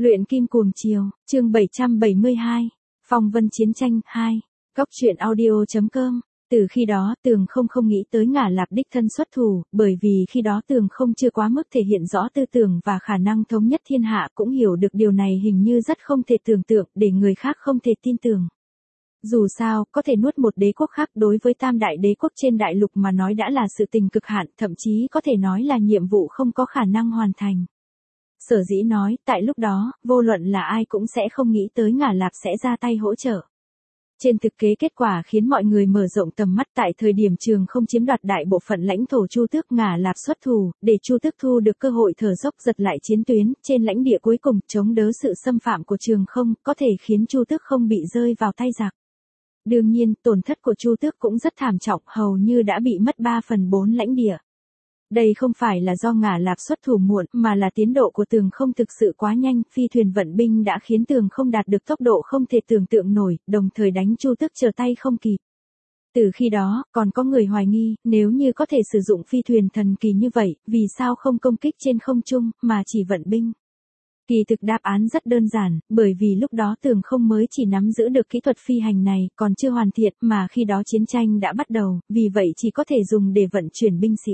Luyện kim cuồng chiều, chương 772, Phong vân chiến tranh 2, Góc truyện audio.com. Từ khi đó Tường không nghĩ tới Ngả Lạp đích thân xuất thủ, bởi vì khi đó Tường không chưa quá mức thể hiện rõ tư tưởng và khả năng thống nhất thiên hạ, cũng hiểu được điều này hình như rất không thể tưởng tượng, để người khác không thể tin tưởng. Dù sao, có thể nuốt một đế quốc khác đối với tam đại đế quốc trên đại lục mà nói đã là sự tình cực hạn, thậm chí có thể nói là nhiệm vụ không có khả năng hoàn thành. Sở dĩ nói, tại lúc đó, vô luận là ai cũng sẽ không nghĩ tới Ngả Lạp sẽ ra tay hỗ trợ. Trên thực kế kết quả khiến mọi người mở rộng tầm mắt. Tại thời điểm Trường không chiếm đoạt đại bộ phận lãnh thổ Chu Tước, Ngả Lạp xuất thủ, để Chu Tước thu được cơ hội thở dốc giật lại chiến tuyến, trên lãnh địa cuối cùng, chống đỡ sự xâm phạm của Trường không, có thể khiến Chu Tước không bị rơi vào tay giặc. Đương nhiên, tổn thất của Chu Tước cũng rất thảm trọng, hầu như đã bị mất 3/4 lãnh địa. Đây không phải là do Ngả Lạp xuất thủ muộn, mà là tiến độ của Tường không thực sự quá nhanh, phi thuyền vận binh đã khiến Tường không đạt được tốc độ không thể tưởng tượng nổi, đồng thời đánh Chu Tước trở tay không kịp. Từ khi đó, còn có người hoài nghi, nếu như có thể sử dụng phi thuyền thần kỳ như vậy, vì sao không công kích trên không trung, mà chỉ vận binh? Kỳ thực đáp án rất đơn giản, bởi vì lúc đó Tường không mới chỉ nắm giữ được kỹ thuật phi hành này, còn chưa hoàn thiện, mà khi đó chiến tranh đã bắt đầu, vì vậy chỉ có thể dùng để vận chuyển binh sĩ.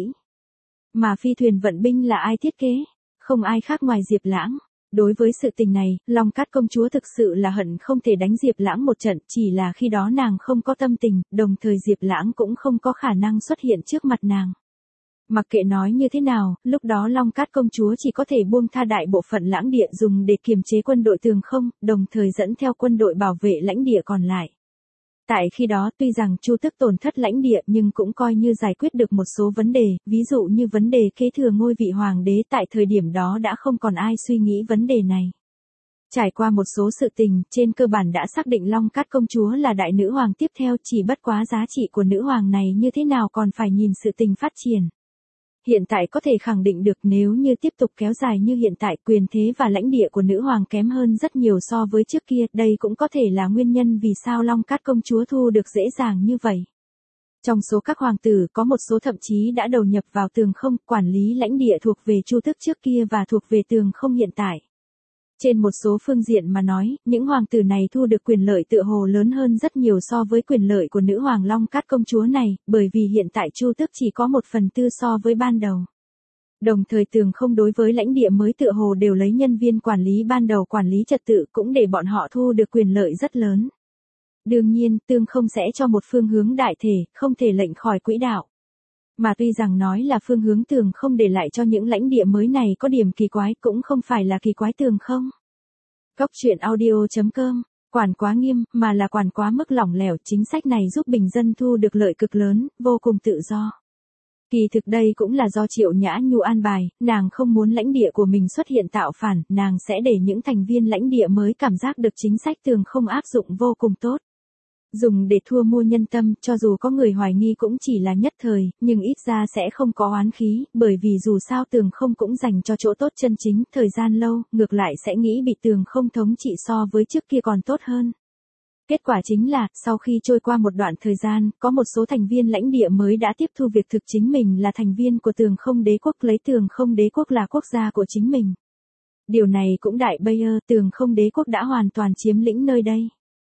Mà phi thuyền vận binh là ai thiết kế? Không ai khác ngoài Diệp Lãng. Đối với sự tình này, Long Cát công chúa thực sự là hận không thể đánh Diệp Lãng một trận, chỉ là khi đó nàng không có tâm tình, đồng thời Diệp Lãng cũng không có khả năng xuất hiện trước mặt nàng. Mặc kệ nói như thế nào, lúc đó Long Cát công chúa chỉ có thể buông tha đại bộ phận lãng địa dùng để kiềm chế quân đội Tường không, đồng thời dẫn theo quân đội bảo vệ lãnh địa còn lại. Tại khi đó tuy rằng Chu Tước tổn thất lãnh địa nhưng cũng coi như giải quyết được một số vấn đề, ví dụ như vấn đề kế thừa ngôi vị hoàng đế. Tại thời điểm đó đã không còn ai suy nghĩ vấn đề này. Trải qua một số sự tình, trên cơ bản đã xác định Long Cát công chúa là đại nữ hoàng tiếp theo, chỉ bất quá giá trị của nữ hoàng này như thế nào còn phải nhìn sự tình phát triển. Hiện tại có thể khẳng định được nếu như tiếp tục kéo dài như hiện tại, quyền thế và lãnh địa của nữ hoàng kém hơn rất nhiều so với trước kia, đây cũng có thể là nguyên nhân vì sao Long Cát công chúa thu được dễ dàng như vậy. Trong số các hoàng tử có một số thậm chí đã đầu nhập vào Tường không, quản lý lãnh địa thuộc về Chu Tước trước kia và thuộc về Tường không hiện tại. Trên một số phương diện mà nói, những hoàng tử này thu được quyền lợi tựa hồ lớn hơn rất nhiều so với quyền lợi của nữ hoàng Long Cát công chúa này, bởi vì hiện tại Chu Tước chỉ có 1/4 so với ban đầu. Đồng thời Tường không đối với lãnh địa mới tựa hồ đều lấy nhân viên quản lý ban đầu quản lý trật tự, cũng để bọn họ thu được quyền lợi rất lớn. Đương nhiên, Tường không sẽ cho một phương hướng đại thể, không thể lệch khỏi quỹ đạo. Mà tuy rằng nói là phương hướng Tường không để lại cho những lãnh địa mới này có điểm kỳ quái, cũng không phải là kỳ quái Tường không. Góc truyện audio.com, quản quá nghiêm, mà là quản quá mức lỏng lẻo. Chính sách này giúp bình dân thu được lợi cực lớn, vô cùng tự do. Kỳ thực đây cũng là do Triệu Nhã Nhu an bài, nàng không muốn lãnh địa của mình xuất hiện tạo phản, nàng sẽ để những thành viên lãnh địa mới cảm giác được chính sách Tường không áp dụng vô cùng tốt. Dùng để thua mua nhân tâm, cho dù có người hoài nghi cũng chỉ là nhất thời, nhưng ít ra sẽ không có oán khí, bởi vì dù sao Tường không cũng dành cho chỗ tốt chân chính, thời gian lâu, ngược lại sẽ nghĩ bị Tường không thống trị so với trước kia còn tốt hơn. Kết quả chính là, sau khi trôi qua một đoạn thời gian, có một số thành viên lãnh địa mới đã tiếp thu việc thực chính mình là thành viên của Tường không đế quốc, lấy Tường không đế quốc là quốc gia của chính mình. Điều này cũng đại Bayer, Tường không đế quốc đã hoàn toàn chiếm lĩnh nơi đây.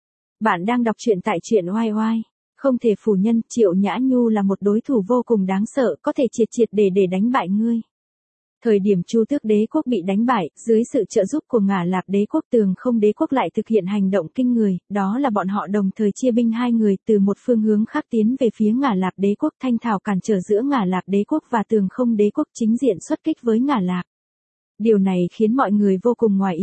Bạn đang đọc truyện tại truyện YY. Không thể phủ nhận, Triệu Nhã Nhu là một đối thủ vô cùng đáng sợ, có thể triệt để đánh bại ngươi. Thời điểm Chu Tước đế quốc bị đánh bại, dưới sự trợ giúp của Ngả Lạp đế quốc, Tường không đế quốc lại thực hiện hành động kinh người, đó là bọn họ đồng thời chia binh hai người từ một phương hướng khác tiến về phía Ngả Lạp đế quốc, thanh thảo cản trở giữa Ngả Lạp đế quốc và Tường không đế quốc, chính diện xuất kích với Ngả Lạp. Điều này khiến mọi người vô cùng ngoài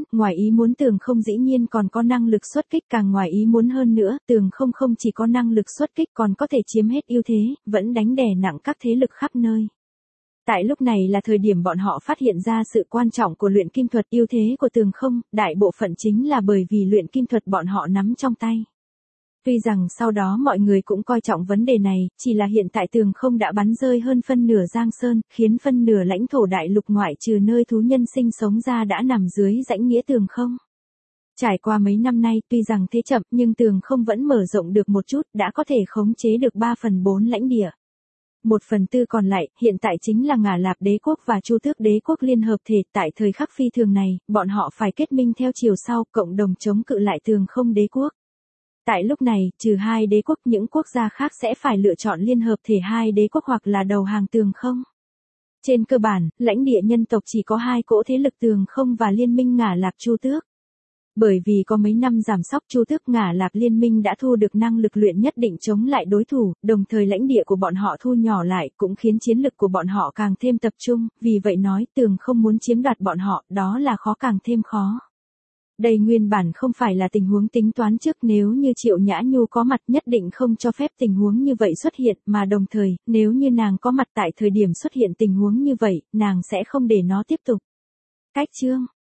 ý muốn Tường không dĩ nhiên còn có năng lực xuất kích, càng ngoài ý muốn hơn nữa, Tường không không chỉ có năng lực xuất kích còn có thể chiếm hết ưu thế, vẫn đánh đè nặng các thế lực khắp nơi. Tại lúc này là thời điểm bọn họ phát hiện ra sự quan trọng của luyện kim thuật, ưu thế của Tường không, đại bộ phận chính là bởi vì luyện kim thuật bọn họ nắm trong tay. Tuy rằng sau đó mọi người cũng coi trọng vấn đề này, chỉ là hiện tại Tường không đã bắn rơi hơn phân nửa Giang Sơn, khiến phân nửa lãnh thổ đại lục ngoại trừ nơi thú nhân sinh sống ra đã nằm dưới rãnh nghĩa Tường không. Trải qua mấy năm nay tuy rằng thế chậm nhưng Tường không vẫn mở rộng được một chút, đã có thể khống chế được 3/4 lãnh địa. 1/4 còn lại, hiện tại chính là Ngả Lạp đế quốc và Chu Tước đế quốc liên hợp thể, tại thời khắc phi thường này, bọn họ phải kết minh theo chiều sau, cộng đồng chống cự lại Tường Không đế quốc. Tại lúc này, trừ hai đế quốc, những quốc gia khác sẽ phải lựa chọn liên hợp thể hai đế quốc hoặc là đầu hàng Tường Không. Trên cơ bản, lãnh địa nhân tộc chỉ có hai cỗ thế lực Tường Không và liên minh Ngả Lạp Chu Tước. Bởi vì có mấy năm giảm sóc Chu Tước Ngả Lạp liên minh đã thu được năng lực luyện nhất định chống lại đối thủ, đồng thời lãnh địa của bọn họ thu nhỏ lại cũng khiến chiến lực của bọn họ càng thêm tập trung, vì vậy nói Tường Không muốn chiếm đoạt bọn họ, đó là khó càng thêm khó. Đây nguyên bản không phải là tình huống tính toán trước, nếu như Triệu Nhã Nhu có mặt nhất định không cho phép tình huống như vậy xuất hiện, mà đồng thời, nếu như nàng có mặt tại thời điểm xuất hiện tình huống như vậy, nàng sẽ không để nó tiếp tục. Cách chương